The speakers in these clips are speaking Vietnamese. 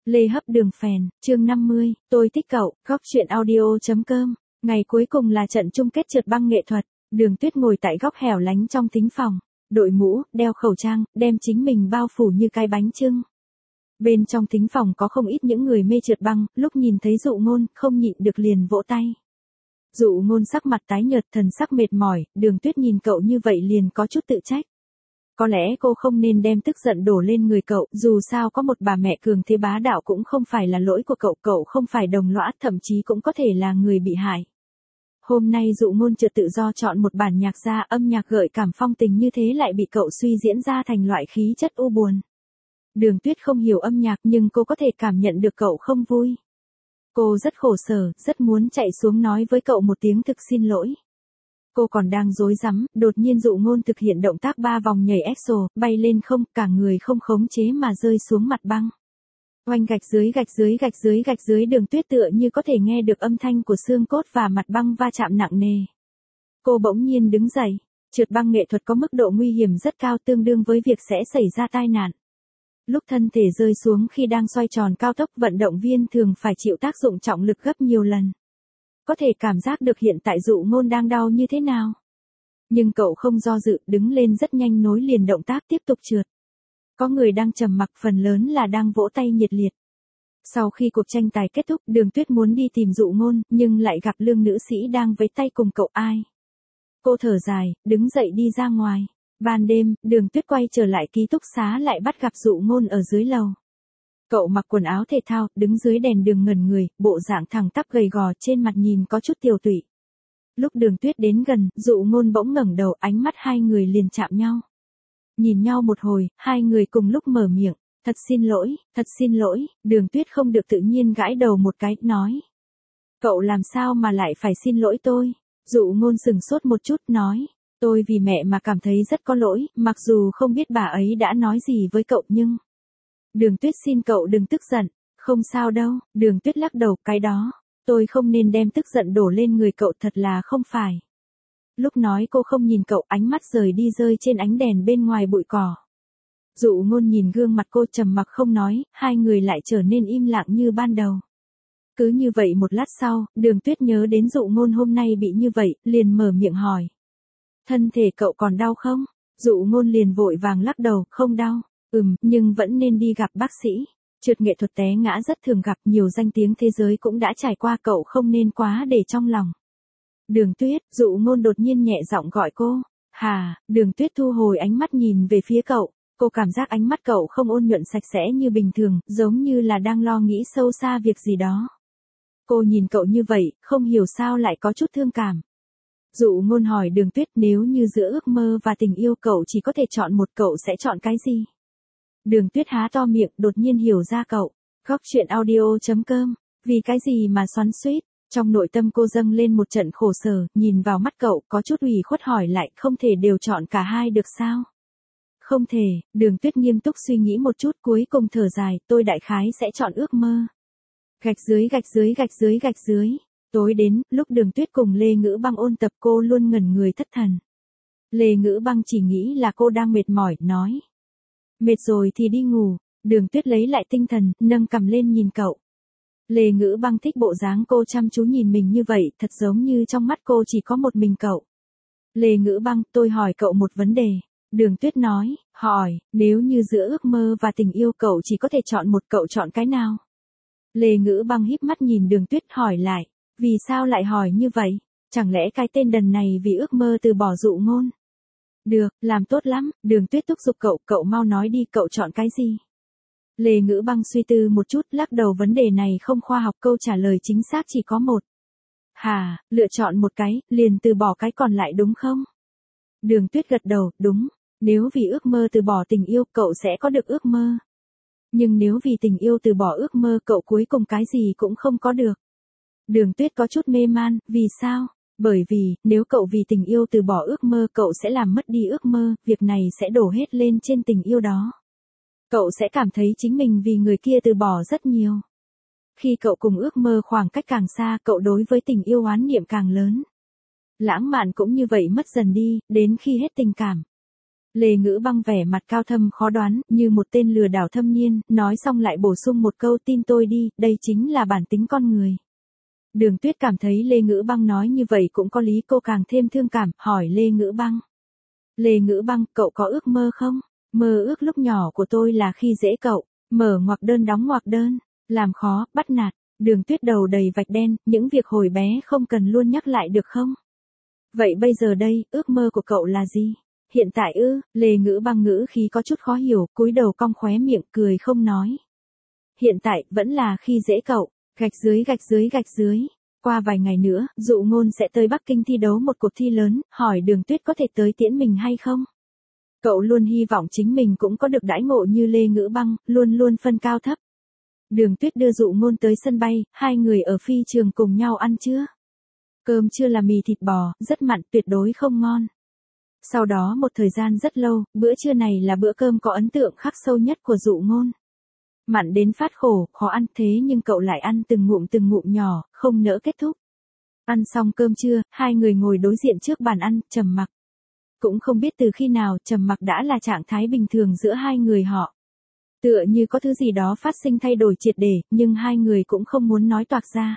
Lê Hấp Đường Phèn, chương 50, tôi thích cậu, góc truyện audio.com. Ngày cuối cùng là trận chung kết trượt băng nghệ thuật. Đường Tuyết ngồi tại góc hẻo lánh trong thính phòng, đội mũ, đeo khẩu trang, đem chính mình bao phủ như cái bánh chưng. Bên trong thính phòng có không ít những người mê trượt băng, lúc nhìn thấy Dụ Ngôn, không nhịn được liền vỗ tay. Dụ Ngôn sắc mặt tái nhợt, thần sắc mệt mỏi, Đường Tuyết nhìn cậu như vậy liền có chút tự trách. Có lẽ cô không nên đem tức giận đổ lên người cậu, dù sao có một bà mẹ cường thế bá đạo cũng không phải là lỗi của cậu, cậu không phải đồng lõa, thậm chí cũng có thể là người bị hại. Hôm nay Dụ Ngôn chợt tự do chọn một bản nhạc ra, âm nhạc gợi cảm phong tình như thế lại bị cậu suy diễn ra thành loại khí chất u buồn. Đường Tuyết không hiểu âm nhạc nhưng cô có thể cảm nhận được cậu không vui. Cô rất khổ sở, rất muốn chạy xuống nói với cậu một tiếng thực xin lỗi. Cô còn đang rối rắm, đột nhiên Dụ Ngôn thực hiện động tác 3 vòng nhảy EXO, bay lên không, cả người không khống chế mà rơi xuống mặt băng. Oanh gạch dưới gạch dưới gạch dưới gạch dưới, Đường Tuyết tựa như có thể nghe được âm thanh của xương cốt và mặt băng va chạm nặng nề. Cô bỗng nhiên đứng dậy, trượt băng nghệ thuật có mức độ nguy hiểm rất cao, tương đương với việc sẽ xảy ra tai nạn. Lúc thân thể rơi xuống khi đang xoay tròn cao tốc, vận động viên thường phải chịu tác dụng trọng lực gấp nhiều lần. Có thể cảm giác được hiện tại Dụ Ngôn đang đau như thế nào. Nhưng cậu không do dự, đứng lên rất nhanh nối liền động tác tiếp tục trượt. Có người đang trầm mặc, phần lớn là đang vỗ tay nhiệt liệt. Sau khi cuộc tranh tài kết thúc, Đường Tuyết muốn đi tìm Dụ Ngôn, nhưng lại gặp Lương nữ sĩ đang vẫy tay cùng cậu ai. Cô thở dài, đứng dậy đi ra ngoài. Ban đêm, Đường Tuyết quay trở lại ký túc xá lại bắt gặp Dụ Ngôn ở dưới lầu. Cậu mặc quần áo thể thao, đứng dưới đèn đường ngẩn người, bộ dạng thẳng tắp gầy gò, trên mặt nhìn có chút tiều tụy. Lúc Đường Tuyết đến gần, Dụ Ngôn bỗng ngẩng đầu, ánh mắt hai người liền chạm nhau. Nhìn nhau một hồi, hai người cùng lúc mở miệng, thật xin lỗi, Đường Tuyết không được tự nhiên gãi đầu một cái, nói. Cậu làm sao mà lại phải xin lỗi tôi? Dụ Ngôn sừng sốt một chút, nói. Tôi vì mẹ mà cảm thấy rất có lỗi, mặc dù không biết bà ấy đã nói gì với cậu nhưng... Đường Tuyết xin cậu đừng tức giận, không sao đâu, Đường Tuyết lắc đầu, cái đó, tôi không nên đem tức giận đổ lên người cậu, thật là không phải. Lúc nói cô không nhìn cậu, ánh mắt rời đi rơi trên ánh đèn bên ngoài bụi cỏ. Dụ Ngôn nhìn gương mặt cô trầm mặc không nói, hai người lại trở nên im lặng như ban đầu. Cứ như vậy một lát sau, Đường Tuyết nhớ đến Dụ Ngôn hôm nay bị như vậy, liền mở miệng hỏi. Thân thể cậu còn đau không? Dụ Ngôn liền vội vàng lắc đầu, không đau. Nhưng vẫn nên đi gặp bác sĩ. Trượt nghệ thuật té ngã rất thường gặp, nhiều danh tiếng thế giới cũng đã trải qua, cậu không nên quá để trong lòng. Đường Tuyết, Dụ Ngôn đột nhiên nhẹ giọng gọi cô. Hà, Đường Tuyết thu hồi ánh mắt nhìn về phía cậu. Cô cảm giác ánh mắt cậu không ôn nhuận sạch sẽ như bình thường, giống như là đang lo nghĩ sâu xa việc gì đó. Cô nhìn cậu như vậy, không hiểu sao lại có chút thương cảm. Dụ Ngôn hỏi Đường Tuyết, nếu như giữa ước mơ và tình yêu cậu chỉ có thể chọn một, cậu sẽ chọn cái gì? Đường Tuyết há to miệng, đột nhiên hiểu ra cậu. Góc truyện audio.com, vì cái gì mà xoắn xuýt? Trong nội tâm cô dâng lên một trận khổ sở, nhìn vào mắt cậu, có chút ủy khuất hỏi lại, không thể đều chọn cả hai được sao? Không thể, Đường Tuyết nghiêm túc suy nghĩ một chút, cuối cùng thở dài, tôi đại khái sẽ chọn ước mơ. Gạch dưới gạch dưới gạch dưới gạch dưới. Tối đến, lúc Đường Tuyết cùng Lê Ngữ Băng ôn tập, cô luôn ngẩn người thất thần. Lê Ngữ Băng chỉ nghĩ là cô đang mệt mỏi, nói. Mệt rồi thì đi ngủ. Đường Tuyết lấy lại tinh thần, nâng cằm lên nhìn cậu. Lê Ngữ Băng thích bộ dáng cô chăm chú nhìn mình như vậy, thật giống như trong mắt cô chỉ có một mình cậu. Lê Ngữ Băng, tôi hỏi cậu một vấn đề. Đường Tuyết nói, hỏi, nếu như giữa ước mơ và tình yêu cậu chỉ có thể chọn một, cậu chọn cái nào? Lê Ngữ Băng híp mắt nhìn Đường Tuyết hỏi lại, vì sao lại hỏi như vậy? Chẳng lẽ cái tên đần này vì ước mơ từ bỏ Dụ Ngôn? Được, làm tốt lắm, Đường Tuyết thúc giục cậu mau nói đi, cậu chọn cái gì? Lê Ngữ Băng suy tư một chút, lắc đầu, vấn đề này không khoa học, câu trả lời chính xác chỉ có một. Hà, lựa chọn một cái, liền từ bỏ cái còn lại đúng không? Đường Tuyết gật đầu, đúng, nếu vì ước mơ từ bỏ tình yêu, cậu sẽ có được ước mơ. Nhưng nếu vì tình yêu từ bỏ ước mơ, cậu cuối cùng cái gì cũng không có được. Đường Tuyết có chút mê man, vì sao? Bởi vì, nếu cậu vì tình yêu từ bỏ ước mơ, cậu sẽ làm mất đi ước mơ, việc này sẽ đổ hết lên trên tình yêu đó. Cậu sẽ cảm thấy chính mình vì người kia từ bỏ rất nhiều. Khi cậu cùng ước mơ khoảng cách càng xa, cậu đối với tình yêu oán niệm càng lớn. Lãng mạn cũng như vậy mất dần đi, đến khi hết tình cảm. Lê Ngữ Băng vẻ mặt cao thâm khó đoán, như một tên lừa đảo thâm niên, nói xong lại bổ sung một câu tin tôi đi, đây chính là bản tính con người. Đường Tuyết cảm thấy Lê Ngữ Băng nói như vậy cũng có lý, cô càng thêm thương cảm, hỏi Lê Ngữ Băng. Lê Ngữ Băng, cậu có ước mơ không? Mơ ước lúc nhỏ của tôi là khi dễ cậu, mở ngoặc đơn đóng ngoặc đơn, làm khó, bắt nạt. Đường Tuyết đầu đầy vạch đen, những việc hồi bé không cần luôn nhắc lại được không? Vậy bây giờ đây, ước mơ của cậu là gì? Hiện tại ư? Lê Ngữ Băng ngữ khí có chút khó hiểu, cúi đầu cong khóe miệng, cười không nói. Hiện tại, vẫn là khi dễ cậu, gạch dưới gạch dưới gạch dưới. Qua vài ngày nữa, Dụ Ngôn sẽ tới Bắc Kinh thi đấu một cuộc thi lớn, hỏi Đường Tuyết có thể tới tiễn mình hay không? Cậu luôn hy vọng chính mình cũng có được đãi ngộ như Lê Ngữ Băng, luôn luôn phân cao thấp. Đường Tuyết đưa Dụ Ngôn tới sân bay, hai người ở phi trường cùng nhau ăn trưa. Cơm trưa là mì thịt bò, rất mặn, tuyệt đối không ngon. Sau đó một thời gian rất lâu, bữa trưa này là bữa cơm có ấn tượng khắc sâu nhất của Dụ Ngôn. Mặn đến phát khổ, khó ăn thế nhưng cậu lại ăn từng ngụm nhỏ, không nỡ kết thúc. Ăn xong cơm trưa, hai người ngồi đối diện trước bàn ăn, trầm mặc. Cũng không biết từ khi nào trầm mặc đã là trạng thái bình thường giữa hai người họ. Tựa như có thứ gì đó phát sinh thay đổi triệt để, nhưng hai người cũng không muốn nói toạc ra.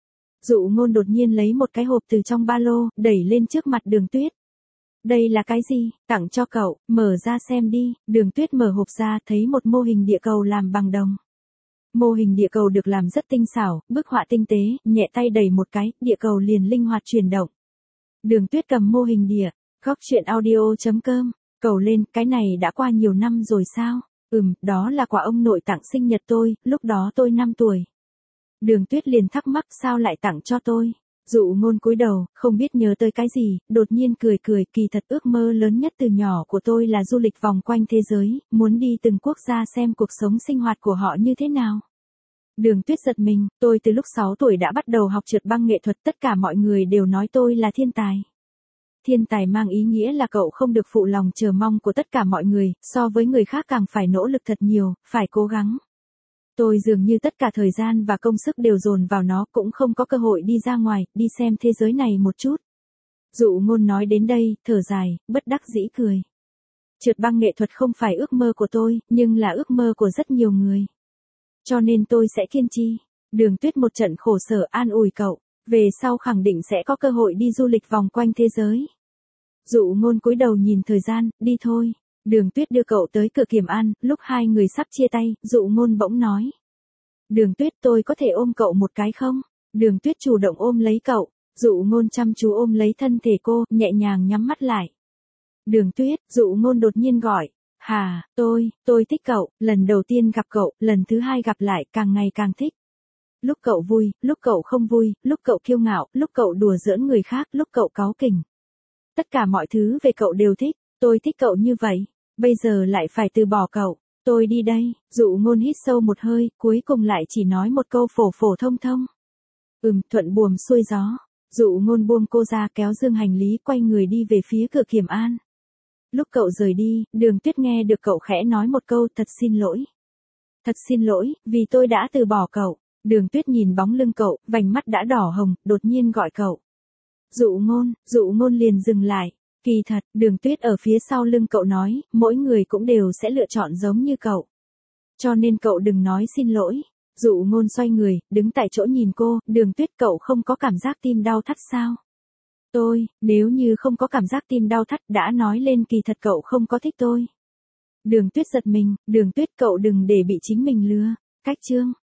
Dụ Ngôn đột nhiên lấy một cái hộp từ trong ba lô, đẩy lên trước mặt Đường Tuyết. Đây là cái gì? Tặng cho cậu, mở ra xem đi. Đường Tuyết mở hộp ra, thấy một mô hình địa cầu làm bằng đồng. Mô hình địa cầu được làm rất tinh xảo, bức họa tinh tế, nhẹ tay đẩy một cái, địa cầu liền linh hoạt chuyển động. Đường Tuyết cầm mô hình địa, góc chuyện audio.com, cầu lên, cái này đã qua nhiều năm rồi sao? Đó là quà ông nội tặng sinh nhật tôi, lúc đó tôi 5 tuổi. Đường Tuyết liền thắc mắc sao lại tặng cho tôi. Dụ Ngôn cúi đầu, không biết nhớ tới cái gì, đột nhiên cười, kỳ thật ước mơ lớn nhất từ nhỏ của tôi là du lịch vòng quanh thế giới, muốn đi từng quốc gia xem cuộc sống sinh hoạt của họ như thế nào. Đường Tuyết giật mình, tôi từ lúc 6 tuổi đã bắt đầu học trượt băng nghệ thuật, tất cả mọi người đều nói tôi là thiên tài. Thiên tài mang ý nghĩa là cậu không được phụ lòng chờ mong của tất cả mọi người, so với người khác càng phải nỗ lực thật nhiều, phải cố gắng. Tôi dường như tất cả thời gian và công sức đều dồn vào nó, cũng không có cơ hội đi ra ngoài, đi xem thế giới này một chút. Dụ Ngôn nói đến đây, thở dài, bất đắc dĩ cười. Trượt băng nghệ thuật không phải ước mơ của tôi, nhưng là ước mơ của rất nhiều người. Cho nên tôi sẽ kiên trì. Đường Tuyết một trận khổ sở an ủi cậu, về sau khẳng định sẽ có cơ hội đi du lịch vòng quanh thế giới. Dụ Ngôn cúi đầu nhìn thời gian, đi thôi. Đường Tuyết đưa cậu tới cửa Kiểm An, lúc hai người sắp chia tay, Dụ Ngôn bỗng nói. Đường Tuyết, tôi có thể ôm cậu một cái không? Đường Tuyết chủ động ôm lấy cậu, Dụ Ngôn chăm chú ôm lấy thân thể cô, nhẹ nhàng nhắm mắt lại. Đường Tuyết, Dụ Ngôn đột nhiên gọi. Hà, tôi thích cậu, lần đầu tiên gặp cậu, lần thứ hai gặp lại, càng ngày càng thích. Lúc cậu vui, lúc cậu không vui, lúc cậu kiêu ngạo, lúc cậu đùa giỡn người khác, lúc cậu cáu kỉnh. Tất cả mọi thứ về cậu đều thích, tôi thích cậu như vậy. Bây giờ lại phải từ bỏ cậu, tôi đi đây. Dụ Ngôn hít sâu một hơi, cuối cùng lại chỉ nói một câu phổ thông. Thuận buồm xuôi gió. Dụ Ngôn buông cô ra, kéo dương hành lý, quay người đi về phía cửa Kiểm An. Lúc cậu rời đi, Đường Tuyết nghe được cậu khẽ nói một câu thật xin lỗi. Thật xin lỗi, vì tôi đã từ bỏ cậu. Đường Tuyết nhìn bóng lưng cậu, vành mắt đã đỏ hồng, đột nhiên gọi cậu. Dụ Ngôn liền dừng lại. Kỳ thật, Đường Tuyết ở phía sau lưng cậu nói, mỗi người cũng đều sẽ lựa chọn giống như cậu. Cho nên cậu đừng nói xin lỗi. Dụ Ngôn xoay người, đứng tại chỗ nhìn cô, Đường Tuyết, cậu không có cảm giác tim đau thắt sao? Nếu như không có cảm giác tim đau thắt đã nói lên kỳ thật cậu không có thích tôi. Đường Tuyết giật mình, Đường Tuyết cậu đừng để bị chính mình lừa. Cách chương.